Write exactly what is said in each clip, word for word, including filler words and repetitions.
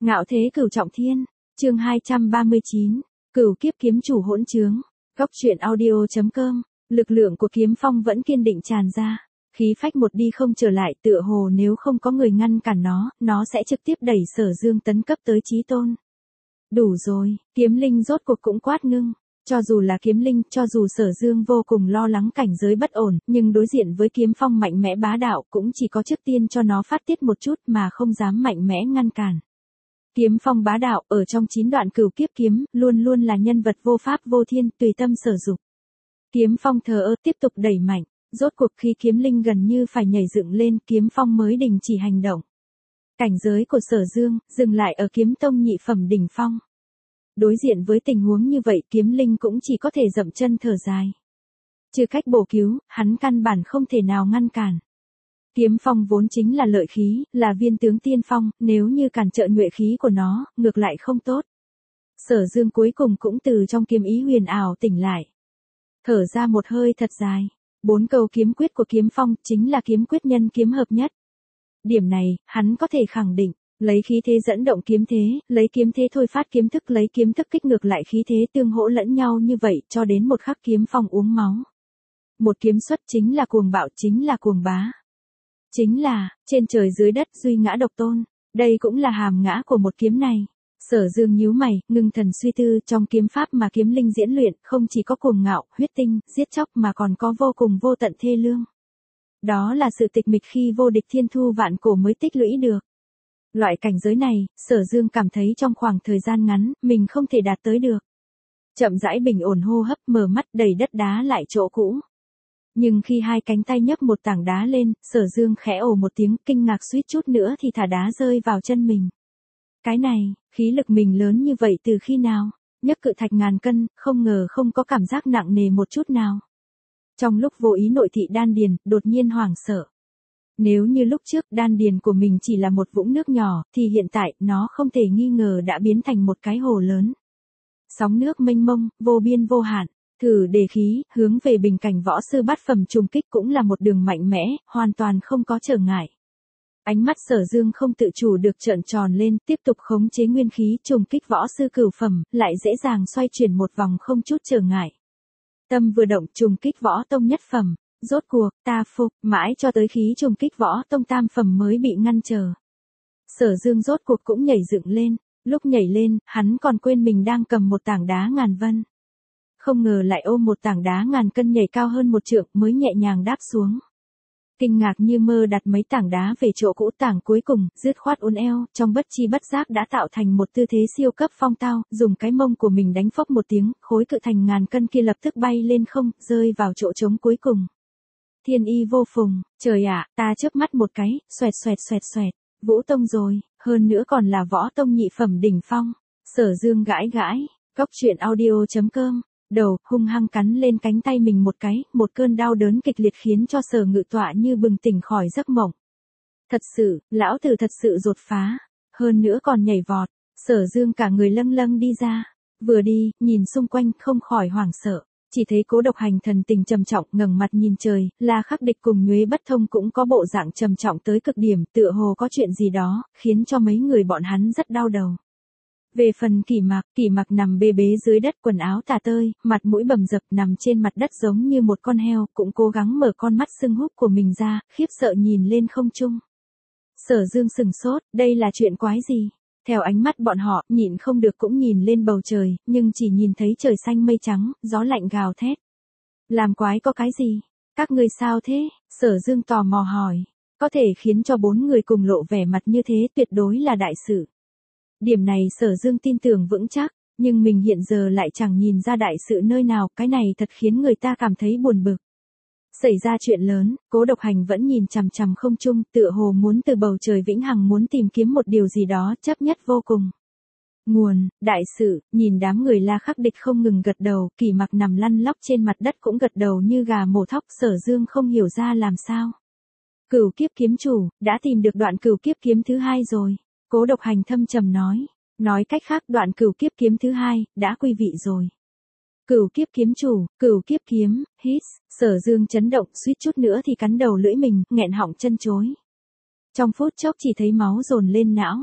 Ngạo thế cửu trọng thiên, chương hai trăm ba mươi chín, cửu kiếp kiếm chủ hỗn trướng, góc truyện audio.com, lực lượng của kiếm phong vẫn kiên định tràn ra, khí phách một đi không trở lại, tựa hồ nếu không có người ngăn cản nó, nó sẽ trực tiếp đẩy Sở Dương tấn cấp tới chí tôn. Đủ rồi, kiếm linh rốt cuộc cũng quát ngưng. Cho dù là kiếm linh, cho dù Sở Dương vô cùng lo lắng cảnh giới bất ổn, nhưng đối diện với kiếm phong mạnh mẽ bá đạo cũng chỉ có trước tiên cho nó phát tiết một chút mà không dám mạnh mẽ ngăn cản. Kiếm phong bá đạo ở trong chín đoạn cửu kiếp kiếm, luôn luôn là nhân vật vô pháp vô thiên, tùy tâm sở dục. Kiếm phong thờ ơ tiếp tục đẩy mạnh, rốt cuộc khi kiếm linh gần như phải nhảy dựng lên, kiếm phong mới đình chỉ hành động. Cảnh giới của Sở Dương, dừng lại ở kiếm tông nhị phẩm đỉnh phong. Đối diện với tình huống như vậy, kiếm linh cũng chỉ có thể dậm chân thở dài. Trừ cách bổ cứu, hắn căn bản không thể nào ngăn cản. Kiếm phong vốn chính là lợi khí, là viên tướng tiên phong, nếu như cản trợ nhuệ khí của nó, ngược lại không tốt. Sở Dương cuối cùng cũng từ trong kiếm ý huyền ảo tỉnh lại. Thở ra một hơi thật dài, bốn câu kiếm quyết của kiếm phong chính là kiếm quyết nhân kiếm hợp nhất. Điểm này, hắn có thể khẳng định. Lấy khí thế dẫn động kiếm thế, lấy kiếm thế thôi phát kiếm thức, lấy kiếm thức kích ngược lại khí thế, tương hỗ lẫn nhau như vậy cho đến một khắc kiếm phong uống máu. Một kiếm xuất chính là cuồng bạo, chính là cuồng bá. Chính là, trên trời dưới đất duy ngã độc tôn, đây cũng là hàm ngã của một kiếm này. Sở Dương nhíu mày, ngưng thần suy tư, trong kiếm pháp mà kiếm linh diễn luyện, không chỉ có cuồng ngạo, huyết tinh, giết chóc mà còn có vô cùng vô tận thê lương. Đó là sự tịch mịch khi vô địch thiên thu vạn cổ mới tích lũy được. Loại cảnh giới này, Sở Dương cảm thấy trong khoảng thời gian ngắn, mình không thể đạt tới được. Chậm rãi bình ổn hô hấp, mở mắt đẩy đất đá lại chỗ cũ. Nhưng khi hai cánh tay nhấc một tảng đá lên, Sở Dương khẽ ồ một tiếng, kinh ngạc suýt chút nữa thì thả đá rơi vào chân mình. Cái này, khí lực mình lớn như vậy từ khi nào? Nhấc cự thạch ngàn cân, không ngờ không có cảm giác nặng nề một chút nào. Trong lúc vô ý nội thị đan điền, đột nhiên hoảng sợ. Nếu như lúc trước đan điền của mình chỉ là một vũng nước nhỏ, thì hiện tại nó không thể nghi ngờ đã biến thành một cái hồ lớn. Sóng nước mênh mông, vô biên vô hạn, thử đề khí, hướng về bình cảnh võ sư bát phẩm trùng kích cũng là một đường mạnh mẽ, hoàn toàn không có trở ngại. Ánh mắt Sở Dương không tự chủ được trợn tròn lên, tiếp tục khống chế nguyên khí trùng kích võ sư cửu phẩm, lại dễ dàng xoay chuyển một vòng không chút trở ngại. Tâm vừa động trùng kích võ tông nhất phẩm. Rốt cuộc, ta phục, mãi cho tới khí trùng kích võ tông tam phẩm mới bị ngăn trở. Sở Dương rốt cuộc cũng nhảy dựng lên, lúc nhảy lên, hắn còn quên mình đang cầm một tảng đá ngàn vân. Không ngờ lại ôm một tảng đá ngàn cân nhảy cao hơn một trượng mới nhẹ nhàng đáp xuống. Kinh ngạc như mơ đặt mấy tảng đá về chỗ cũ, tảng cuối cùng, dứt khoát uốn eo, trong bất chi bất giác đã tạo thành một tư thế siêu cấp phong tao, dùng cái mông của mình đánh phốc một tiếng, khối cự thành ngàn cân kia lập tức bay lên không, rơi vào chỗ trống cuối cùng. Thiên y vô phùng, trời ạ, ta chớp mắt một cái, xoẹt xoẹt xoẹt xoẹt, Vũ Tông rồi, hơn nữa còn là võ tông nhị phẩm đỉnh phong. Sở Dương gãi gãi, góc truyện audio.com, đầu hung hăng cắn lên cánh tay mình một cái, một cơn đau đớn kịch liệt khiến cho Sở Ngự Tọa như bừng tỉnh khỏi giấc mộng. Thật sự, lão tử thật sự đột phá, hơn nữa còn nhảy vọt. Sở Dương cả người lâng lâng đi ra, vừa đi, nhìn xung quanh không khỏi hoảng sợ. Chỉ thấy Cố Độc Hành thần tình trầm trọng, ngẩng mặt nhìn trời, La Khắc Địch cùng Nhuế Bất Thông cũng có bộ dạng trầm trọng tới cực điểm, tựa hồ có chuyện gì đó, khiến cho mấy người bọn hắn rất đau đầu. Về phần Kỷ Mạc, Kỷ Mạc nằm bê bế dưới đất, quần áo tả tơi, mặt mũi bầm dập, nằm trên mặt đất giống như một con heo, cũng cố gắng mở con mắt sưng húp của mình ra, khiếp sợ nhìn lên không trung. Sở Dương sừng sốt, đây là chuyện quái gì? Theo ánh mắt bọn họ, nhịn không được cũng nhìn lên bầu trời, nhưng chỉ nhìn thấy trời xanh mây trắng, gió lạnh gào thét. Làm quái có cái gì? Các ngươi sao thế? Sở Dương tò mò hỏi. Có thể khiến cho bốn người cùng lộ vẻ mặt như thế tuyệt đối là đại sự. Điểm này Sở Dương tin tưởng vững chắc, nhưng mình hiện giờ lại chẳng nhìn ra đại sự nơi nào, cái này thật khiến người ta cảm thấy buồn bực. Xảy ra chuyện lớn, Cố Độc Hành vẫn nhìn chằm chằm không trung, tựa hồ muốn từ bầu trời vĩnh hằng muốn tìm kiếm một điều gì đó chấp nhất vô cùng. Nguồn, đại sự, nhìn đám người La Khắc Địch không ngừng gật đầu, Kỷ Mặc nằm lăn lóc trên mặt đất cũng gật đầu như gà mổ thóc. Sở Dương không hiểu ra làm sao. Cửu kiếp kiếm chủ, đã tìm được đoạn cửu kiếp kiếm thứ hai rồi. Cố Độc Hành thâm trầm nói. Nói cách khác đoạn cửu kiếp kiếm thứ hai, đã quy vị rồi. Cửu kiếp kiếm chủ, cửu kiếp kiếm, hít, Sở Dương chấn động, suýt chút nữa thì cắn đầu lưỡi mình, nghẹn họng chân chối. Trong phút chốc chỉ thấy máu dồn lên não,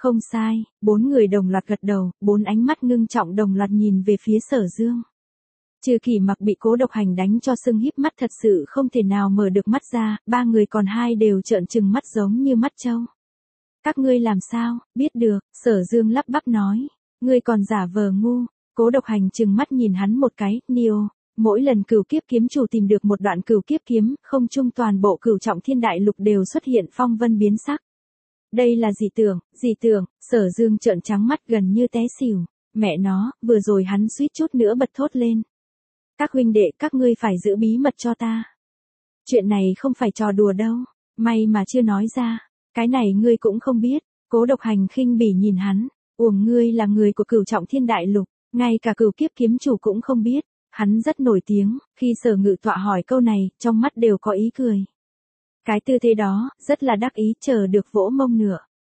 Không sai, bốn người đồng loạt gật đầu, bốn ánh mắt ngưng trọng đồng loạt nhìn về phía Sở Dương. Trừ Kỷ Mặc bị Cố Độc Hành đánh cho sưng híp mắt thật sự không thể nào mở được mắt ra, ba người còn hai đều trợn trừng mắt giống như mắt trâu. Các ngươi làm sao, biết được, Sở Dương lắp bắp nói. Ngươi còn giả vờ ngu, Cố Độc Hành trừng mắt nhìn hắn một cái, Nio. Mỗi lần cửu kiếp kiếm chủ tìm được một đoạn cửu kiếp kiếm, không chung toàn bộ cửu trọng thiên đại lục đều xuất hiện phong vân biến sắc. Đây là dị tưởng, dị tưởng, Sở Dương trợn trắng mắt gần như té xỉu. Mẹ nó, vừa rồi hắn suýt chút nữa bật thốt lên. Các huynh đệ, các ngươi phải giữ bí mật cho ta. Chuyện này không phải trò đùa đâu, may mà chưa nói ra. Cái này ngươi cũng không biết. Cố Độc Hành khinh bỉ nhìn hắn, uổng ngươi là người của cửu trọng thiên đại lục, ngay cả cửu kiếp kiếm chủ cũng không biết. Hắn rất nổi tiếng, khi Sở Ngự Tọa hỏi câu này, trong mắt đều có ý cười. Cái tư thế đó, rất là đắc ý chờ được vỗ mông nữa.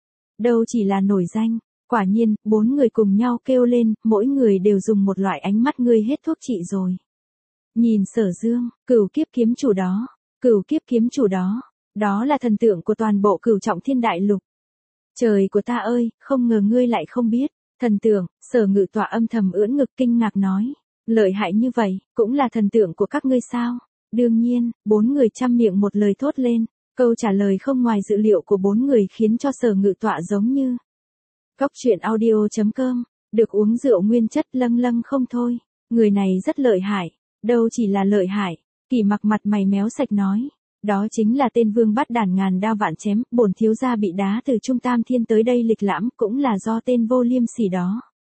Đâu chỉ là nổi danh, quả nhiên, bốn người cùng nhau kêu lên, mỗi người đều dùng một loại ánh mắt ngươi hết thuốc trị rồi. Nhìn Sở Dương, cửu kiếp kiếm chủ đó, cửu kiếp kiếm chủ đó, đó là thần tượng của toàn bộ cửu trọng thiên đại lục. Trời của ta ơi, không ngờ ngươi lại không biết, thần tượng, Sở Ngự Tọa âm thầm ưỡn ngực kinh ngạc nói. Lợi hại như vậy, cũng là thần tượng của các ngươi sao? Đương nhiên, bốn người chăm miệng một lời thốt lên, câu trả lời không ngoài dự liệu của bốn người khiến cho Sở Ngự Tọa giống như. Góc truyện audio chấm com, được uống rượu nguyên chất lâng lâng không thôi, người này rất lợi hại, đâu chỉ là lợi hại, Kỷ Mặc mặt mày méo sạch nói, đó chính là tên vương bát đản ngàn đao vạn chém, bổn thiếu gia bị đá từ Trung Tam Thiên tới đây lịch lãm cũng là do tên vô liêm sỉ đó.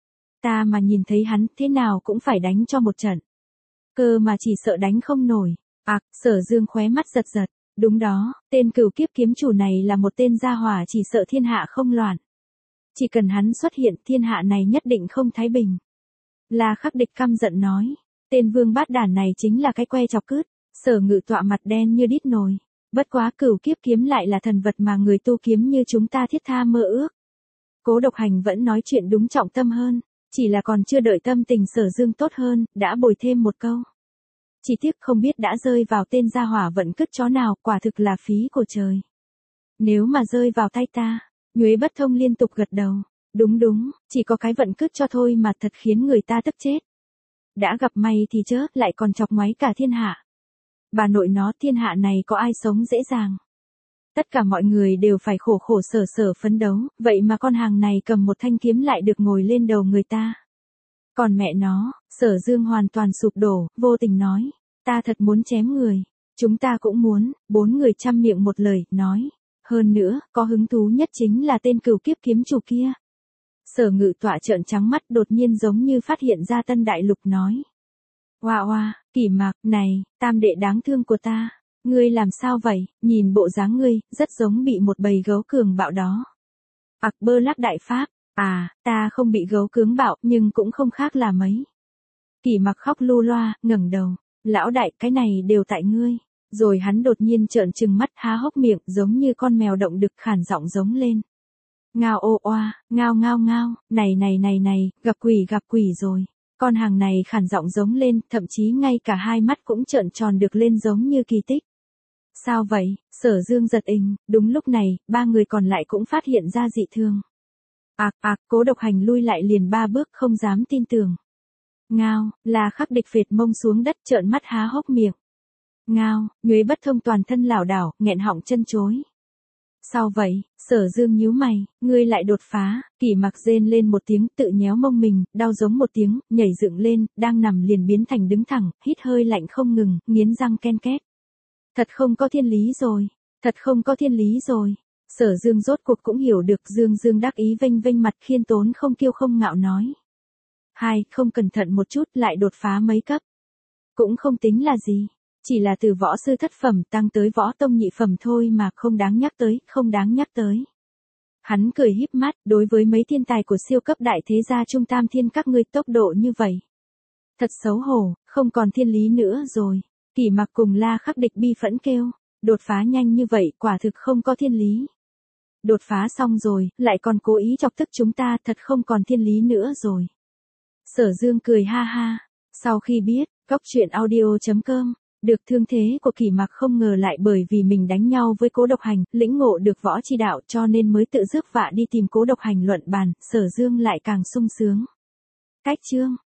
Ta mà nhìn thấy hắn thế nào cũng phải đánh cho một trận. Cơ mà chỉ sợ đánh không nổi. Ặc, à, Sở Dương khóe mắt giật giật. Đúng đó, tên cửu kiếp kiếm chủ này là một tên gia hỏa chỉ sợ thiên hạ không loạn. Chỉ cần hắn xuất hiện thiên hạ này nhất định không thái bình. La Khắc Địch căm giận nói. Tên vương bát đản này chính là cái que chọc cứt. Sở Ngự Tọa mặt đen như đít nồi. Bất quá cửu kiếp kiếm lại là thần vật mà người tu kiếm như chúng ta thiết tha mơ ước. Cố Độc Hành vẫn nói chuyện đúng trọng tâm hơn. Chỉ là còn chưa đợi tâm tình Sở Dương tốt hơn, đã bồi thêm một câu. Chỉ tiếc không biết đã rơi vào tên gia hỏa vận cứt chó nào, quả thực là phí của trời. Nếu mà rơi vào tay ta, Nhuế Bất Thông liên tục gật đầu. Đúng đúng, chỉ có cái vận cứt cho thôi mà thật khiến người ta tức chết. Đã gặp may thì chớ, lại còn chọc ngoáy cả thiên hạ. Bà nội nó, thiên hạ này có ai sống dễ dàng. Tất cả mọi người đều phải khổ khổ sở sở phấn đấu, vậy mà con hàng này cầm một thanh kiếm lại được ngồi lên đầu người ta. Còn mẹ nó, Sở Dương hoàn toàn sụp đổ, vô tình nói, ta thật muốn chém người, chúng ta cũng muốn, bốn người chăm miệng một lời, nói, hơn nữa, có hứng thú nhất chính là tên cửu kiếp kiếm chủ kia. Sở Ngự Tọa trợn trắng mắt đột nhiên giống như phát hiện ra tân đại lục nói. Oa oa, Kỷ Mặc, này, tam đệ đáng thương của ta. Ngươi làm sao vậy, nhìn bộ dáng ngươi, rất giống bị một bầy gấu cường bạo đó. Ặc Bơ Lắc Đại Pháp, à, ta không bị gấu cứng bạo, nhưng cũng không khác là mấy. Kỷ Mặc khóc lu loa, ngẩng đầu, lão đại, cái này đều tại ngươi. Rồi hắn đột nhiên trợn trừng mắt há hốc miệng, giống như con mèo động đực khản giọng giống lên. Ngao ô oa, ngao ngao ngao, này này này này, gặp quỷ gặp quỷ rồi. Con hàng này khản giọng giống lên, thậm chí ngay cả hai mắt cũng trợn tròn được lên giống như kỳ tích. Sao vậy? Sở Dương giật mình, đúng lúc này, ba người còn lại cũng phát hiện ra dị thường. Ạc ạc, Cố Độc Hành lui lại liền ba bước không dám tin tưởng. Ngao, La Khắc Địch phệt mông xuống đất trợn mắt há hốc miệng. Ngao, Nhuế Bất Thông toàn thân lảo đảo, nghẹn họng chân chối. Sao vậy? Sở Dương nhíu mày, ngươi lại đột phá, Kỷ Mặc rên lên một tiếng, tự nhéo mông mình, đau giống một tiếng, nhảy dựng lên, đang nằm liền biến thành đứng thẳng, hít hơi lạnh không ngừng, nghiến răng ken két. Thật không có thiên lý rồi, thật không có thiên lý rồi. Sở Dương rốt cuộc cũng hiểu được, Dương Dương đắc ý vênh vênh mặt khiêm tốn không kiêu không ngạo nói. Hai, không cẩn thận một chút lại đột phá mấy cấp. Cũng không tính là gì, chỉ là từ võ sư thất phẩm tăng tới võ tông nhị phẩm thôi mà, không đáng nhắc tới, không đáng nhắc tới. Hắn cười híp mắt, đối với mấy thiên tài của siêu cấp đại thế gia Trung Tam Thiên các ngươi tốc độ như vậy. Thật xấu hổ, không còn thiên lý nữa rồi. Kỷ Mặc cùng La Khắc Địch bi phẫn kêu, đột phá nhanh như vậy quả thực không có thiên lý. Đột phá xong rồi, lại còn cố ý chọc tức chúng ta, thật không còn thiên lý nữa rồi. Sở Dương cười ha ha, sau khi biết, góc truyện audio chấm com Được thương thế của Kỷ Mặc không ngờ lại bởi vì mình đánh nhau với Cố Độc Hành, lĩnh ngộ được võ chi đạo cho nên mới tự rước vạ đi tìm Cố Độc Hành luận bàn, Sở Dương lại càng sung sướng. Cách chương